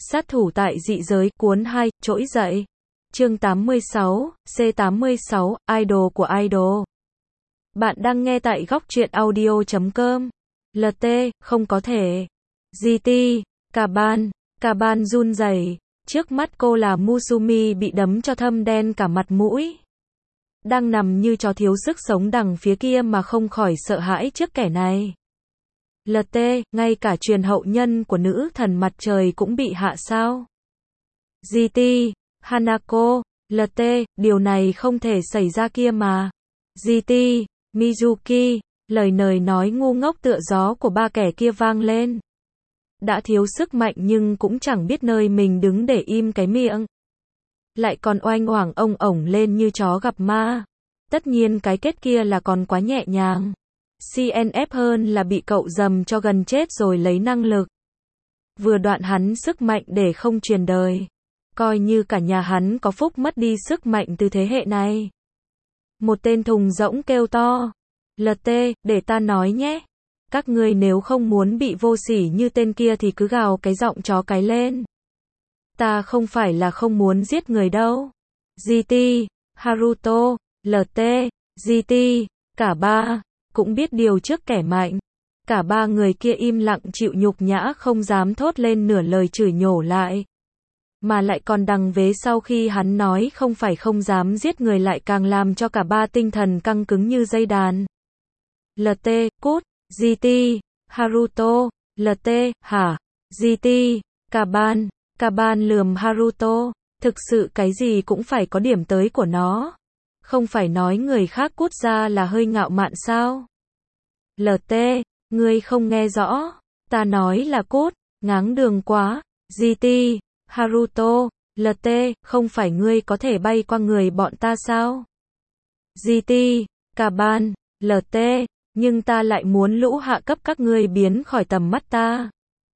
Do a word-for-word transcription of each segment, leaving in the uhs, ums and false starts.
Sát thủ tại dị giới, cuốn hai, trỗi dậy. Chương tám mươi sáu, C tám mươi sáu, Idol của Idol. Bạn đang nghe tại góc truyện audio chấm com. lờ tê, không có thể. giê tê, Cả Ban, Cả Ban run rẩy. Trước mắt cô là Musumi bị đấm cho thâm đen cả mặt mũi. Đang nằm như chó thiếu sức sống đằng phía kia mà không khỏi sợ hãi trước kẻ này. lờ tê, ngay cả truyền hậu nhân của nữ thần mặt trời cũng bị hạ sao? giê tê, Hanako, lờ tê, điều này không thể xảy ra kia mà. giê tê, Mizuki, lời nời nói ngu ngốc tựa gió của ba kẻ kia vang lên. Đã thiếu sức mạnh nhưng cũng chẳng biết nơi mình đứng để im cái miệng. Lại còn oanh oảng ông ổng lên như chó gặp ma. Tất nhiên cái kết kia là còn quá nhẹ nhàng. xê en ép hơn là bị cậu dầm cho gần chết rồi lấy năng lực. Vừa đoạn hắn sức mạnh để không truyền đời. Coi như cả nhà hắn có phúc mất đi sức mạnh từ thế hệ này. Một tên thùng rỗng kêu to. lờ tê, để ta nói nhé. Các ngươi nếu không muốn bị vô sỉ như tên kia thì cứ gào cái giọng chó cái lên. Ta không phải là không muốn giết người đâu. giê tê, Haruto, lờ tê, giê tê, cả ba, cũng biết điều trước kẻ mạnh. Cả ba người kia im lặng chịu nhục nhã không dám thốt lên nửa lời chửi nhổ lại. Mà lại còn đằng vế sau khi hắn nói không phải không dám giết người lại càng làm cho cả ba tinh thần căng cứng như dây đàn. lờ tê, cút, giê tê, Haruto, lờ tê, hả, giê tê, Cả Ban, Cả Ban lườm Haruto, thực sự cái gì cũng phải có điểm tới của nó. Không phải nói người khác cút ra là hơi ngạo mạn sao? lờ tê, ngươi không nghe rõ, ta nói là cút, ngáng đường quá, giê tê, Haruto, lờ tê, không phải ngươi có thể bay qua người bọn ta sao? giê tê, Cả Ban, lờ tê, nhưng ta lại muốn lũ hạ cấp các ngươi biến khỏi tầm mắt ta.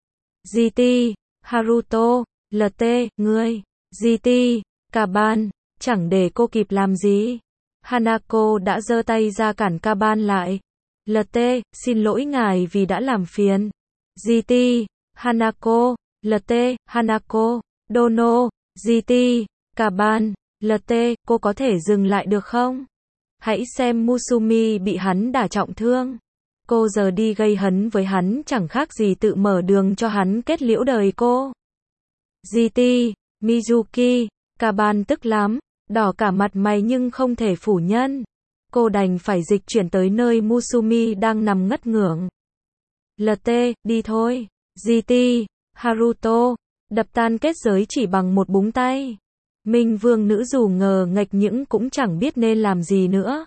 giê tê, Haruto, lờ tê, ngươi, giê tê, Cả Ban, chẳng để cô kịp làm gì. Hanako đã giơ tay ra cản Cả Ban lại. lờ tê, xin lỗi ngài vì đã làm phiền. giê tê, Hanako, lờ tê, Hanako, Dono, giê tê, Cả Ban, lờ tê, cô có thể dừng lại được không? Hãy xem Musumi bị hắn đả trọng thương. Cô giờ đi gây hấn với hắn chẳng khác gì tự mở đường cho hắn kết liễu đời cô. giê tê, Mizuki, Cả Ban tức lắm, đỏ cả mặt mày nhưng không thể phủ nhận. Cô đành phải dịch chuyển tới nơi Musumi đang nằm ngất ngưởng. lờ tê, đi thôi. giê tê, Haruto, đập tan kết giới chỉ bằng một búng tay. Minh Vương nữ dù ngờ nghệch những cũng chẳng biết nên làm gì nữa.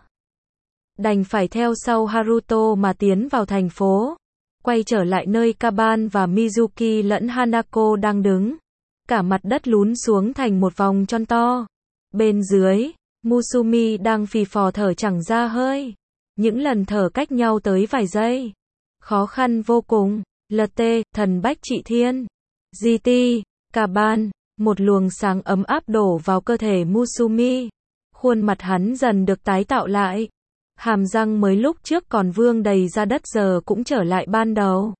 Đành phải theo sau Haruto mà tiến vào thành phố. Quay trở lại nơi Cả Ban và Mizuki lẫn Hanako đang đứng. Cả mặt đất lún xuống thành một vòng tròn to. Bên dưới, Musumi đang phì phò thở chẳng ra hơi. Những lần thở cách nhau tới vài giây. Khó khăn vô cùng. lờ tê, thần bách trị thiên. giê tê, Cả Ban, một luồng sáng ấm áp đổ vào cơ thể Musumi. Khuôn mặt hắn dần được tái tạo lại. Hàm răng mới lúc trước còn vương đầy ra đất giờ cũng trở lại ban đầu.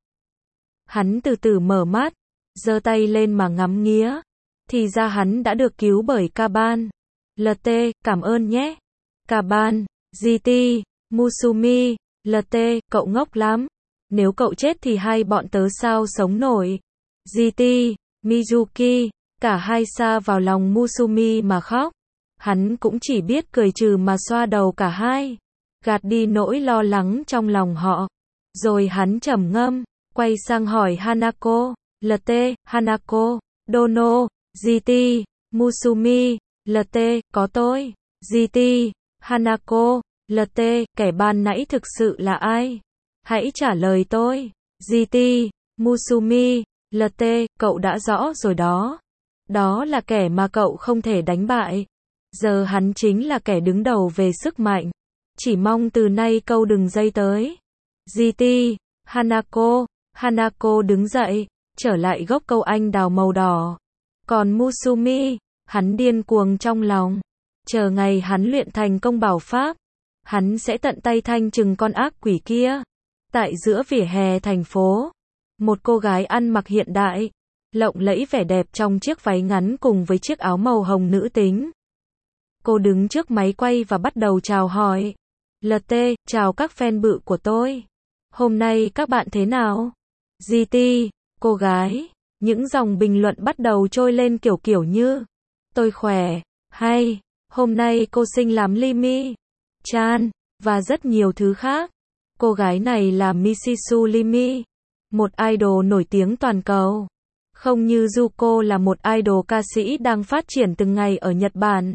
Hắn từ từ mở mắt, giơ tay lên mà ngắm nghía. Thì ra hắn đã được cứu bởi Cả Ban. lờ tê, cảm ơn nhé. Cả Ban, giê tê, Musumi, lờ tê, cậu ngốc lắm. Nếu cậu chết thì hai bọn tớ sao sống nổi. giê tê, Mizuki, cả hai sa vào lòng Musumi mà khóc. Hắn cũng chỉ biết cười trừ mà xoa đầu cả hai. Gạt đi nỗi lo lắng trong lòng họ. Rồi hắn trầm ngâm, quay sang hỏi Hanako, lờ tê, Hanako, Dono, giê tê, Musumi, lờ tê, có tôi. giê tê, Hanako, lờ tê, kẻ ban nãy thực sự là ai? Hãy trả lời tôi. giê tê, Musumi, lờ tê, cậu đã rõ rồi đó. Đó là kẻ mà cậu không thể đánh bại. Giờ hắn chính là kẻ đứng đầu về sức mạnh. Chỉ mong từ nay câu đừng dây tới. giê tê, Hanako, Hanako đứng dậy, trở lại gốc câu anh đào màu đỏ. Còn Musumi, hắn điên cuồng trong lòng. Chờ ngày hắn luyện thành công bảo pháp, hắn sẽ tận tay thanh trừng con ác quỷ kia. Tại giữa vỉa hè thành phố, một cô gái ăn mặc hiện đại, lộng lẫy vẻ đẹp trong chiếc váy ngắn cùng với chiếc áo màu hồng nữ tính. Cô đứng trước máy quay và bắt đầu chào hỏi. lờ tê, chào các fan bự của tôi. Hôm nay các bạn thế nào? giê tê, cô gái. Những dòng bình luận bắt đầu trôi lên kiểu kiểu như, tôi khỏe, hay, hôm nay cô xinh lắm Limi, Chan, và rất nhiều thứ khác. Cô gái này là Misisu Limi, một idol nổi tiếng toàn cầu. Không như Zuko là một idol ca sĩ đang phát triển từng ngày ở Nhật Bản.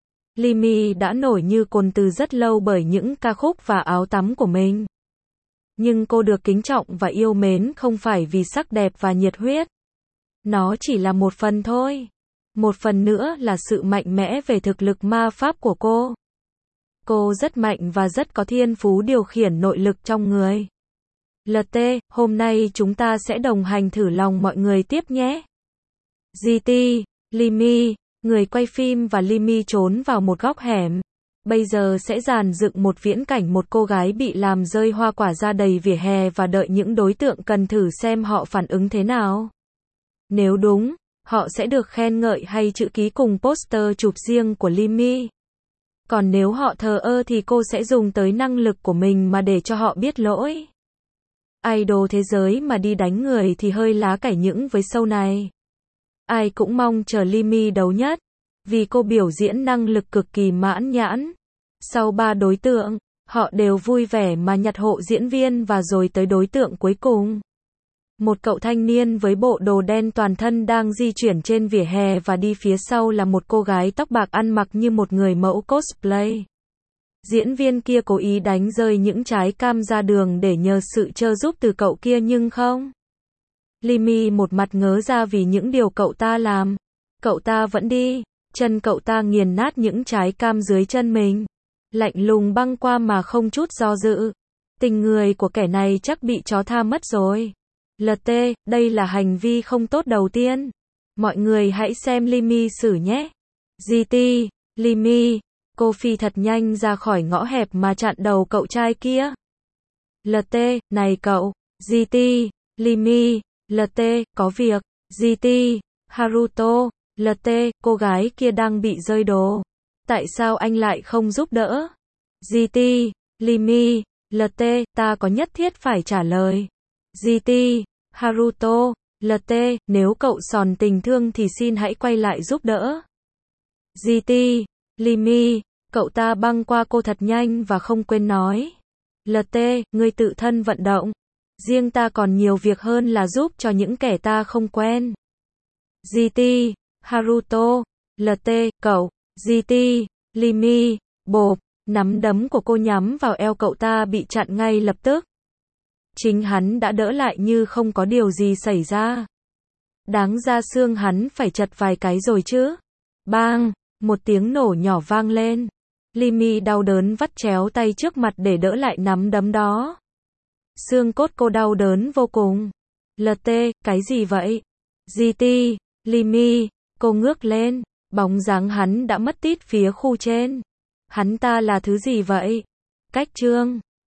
Limi đã nổi như cồn từ rất lâu bởi những ca khúc và áo tắm của mình. Nhưng cô được kính trọng và yêu mến không phải vì sắc đẹp và nhiệt huyết. Nó chỉ là một phần thôi. Một phần nữa là sự mạnh mẽ về thực lực ma pháp của cô. Cô rất mạnh và rất có thiên phú điều khiển nội lực trong người. lờ tê, hôm nay chúng ta sẽ đồng hành thử lòng mọi người tiếp nhé. giê tê, Limi, người quay phim và Limi trốn vào một góc hẻm. Bây giờ sẽ dàn dựng một viễn cảnh một cô gái bị làm rơi hoa quả ra đầy vỉa hè và đợi những đối tượng cần thử xem họ phản ứng thế nào. Nếu đúng, họ sẽ được khen ngợi hay chữ ký cùng poster chụp riêng của Limi. Còn nếu họ thờ ơ thì cô sẽ dùng tới năng lực của mình mà để cho họ biết lỗi. Idol thế giới mà đi đánh người thì hơi lá cải những với show này. Ai cũng mong chờ Limi đấu nhất, vì cô biểu diễn năng lực cực kỳ mãn nhãn. Sau ba đối tượng, họ đều vui vẻ mà nhặt hộ diễn viên và rồi tới đối tượng cuối cùng. Một cậu thanh niên với bộ đồ đen toàn thân đang di chuyển trên vỉa hè và đi phía sau là một cô gái tóc bạc ăn mặc như một người mẫu cosplay. Diễn viên kia cố ý đánh rơi những trái cam ra đường để nhờ sự trợ giúp từ cậu kia nhưng không. Limi một mặt ngớ ra vì những điều cậu ta làm. Cậu ta vẫn đi, chân cậu ta nghiền nát những trái cam dưới chân mình. Lạnh lùng băng qua mà không chút do dự. Tình người của kẻ này chắc bị chó tha mất rồi. lờ tê, đây là hành vi không tốt đầu tiên. Mọi người hãy xem Limi xử nhé. giê tê, Limi, cô phi thật nhanh ra khỏi ngõ hẹp mà chặn đầu cậu trai kia. lờ tê, này cậu, giê tê, Limi, lờ tê, có việc, giê tê, Haruto, lờ tê, cô gái kia đang bị rơi đồ. Tại sao anh lại không giúp đỡ? giê tê, Limi, lờ tê, ta có nhất thiết phải trả lời. giê tê, Haruto, lờ tê, nếu cậu sòn tình thương thì xin hãy quay lại giúp đỡ. giê tê, Limi, cậu ta băng qua cô thật nhanh và không quên nói. lờ tê, ngươi tự thân vận động. Riêng ta còn nhiều việc hơn là giúp cho những kẻ ta không quen. giê tê, Haruto, lờ tê, cậu, giê tê, Limi, bộp, nắm đấm của cô nhắm vào eo cậu ta bị chặn ngay lập tức. Chính hắn đã đỡ lại như không có điều gì xảy ra. Đáng ra xương hắn phải chật vài cái rồi chứ. Bang, một tiếng nổ nhỏ vang lên. Limi đau đớn vắt chéo tay trước mặt để đỡ lại nắm đấm đó. Xương cốt cô đau đớn vô cùng. lờ tê, cái gì vậy? giê tê, Limi, cô ngước lên. Bóng dáng hắn đã mất tít phía khu trên. Hắn ta là thứ gì vậy? Cách chương